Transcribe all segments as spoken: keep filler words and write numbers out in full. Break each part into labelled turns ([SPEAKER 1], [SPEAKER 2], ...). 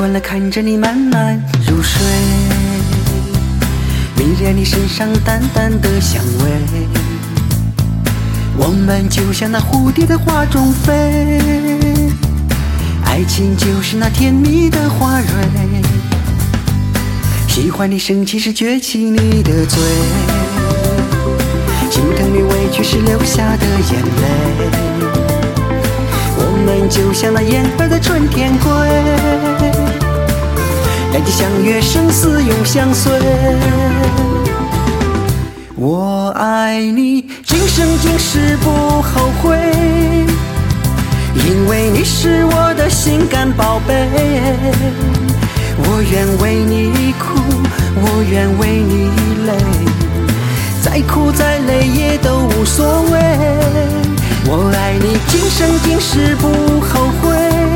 [SPEAKER 1] 惯了看着你慢慢入睡，迷恋你身上淡淡的香味，我们就像那蝴蝶在花中飞，爱情就是那甜蜜的花蕊，喜欢你生气时撅起你的嘴，心疼你委屈时流下的眼泪，我们就像那燕儿在春天归，两情相悦，生死永相随。我爱你，今生今世不后悔，因为你是我的心肝宝贝。我愿为你哭，我愿为你累，再苦再累也都无所谓。我爱你，今生今世不后悔，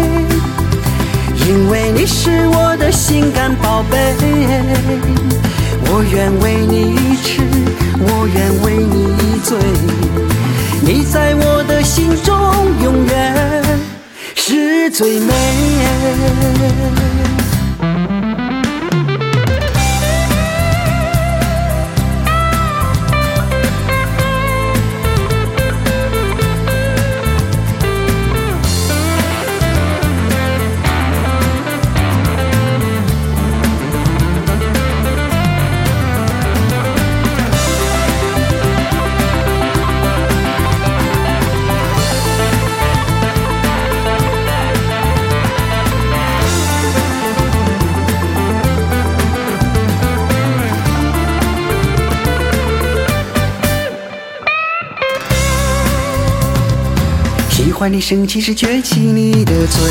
[SPEAKER 1] 因为你是我的心肝宝贝。我愿为你痴，我愿为你醉，你在我的心中永远是最美。喜欢你生气时撅起你的嘴，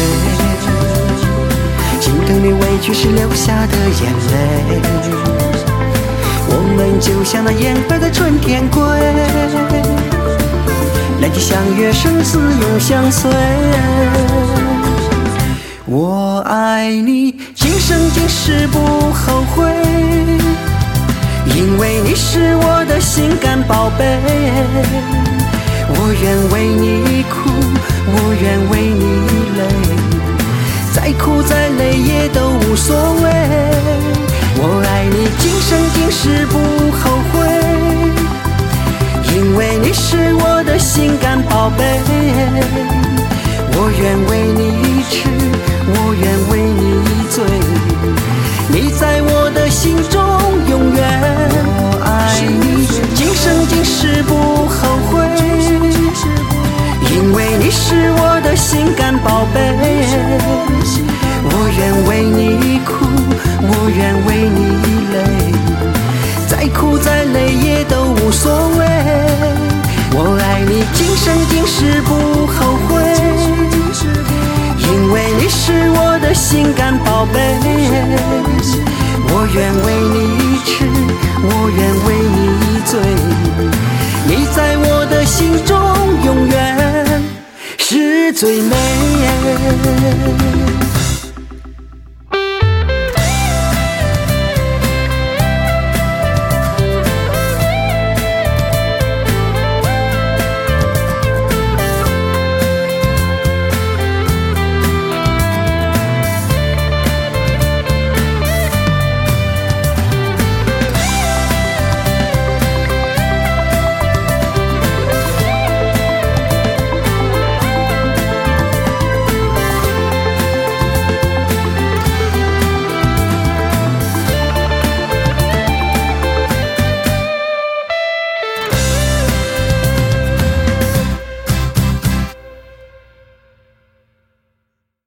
[SPEAKER 1] 心疼你委屈时流下的眼泪，我们就像那燕儿在春天归，两情相悦，生死永相随。我爱你，今生今世不后悔，因为你是我的心肝宝贝。我愿为你哭，我愿为你累，再苦再累也都无所谓。我爱你，今生今世不后悔，因为你是我的心肝宝贝。我愿为你痴，我愿为你醉，你在我的心中永远。我爱你，今生今世不后悔，因为你是我的心肝宝贝。我愿为你哭，我愿为你累，再苦再累也都无所谓。我爱你，今生今世不后悔，因为你是我的心肝宝贝。我愿为你痴，我愿为你醉，你在我的心中永远是最美。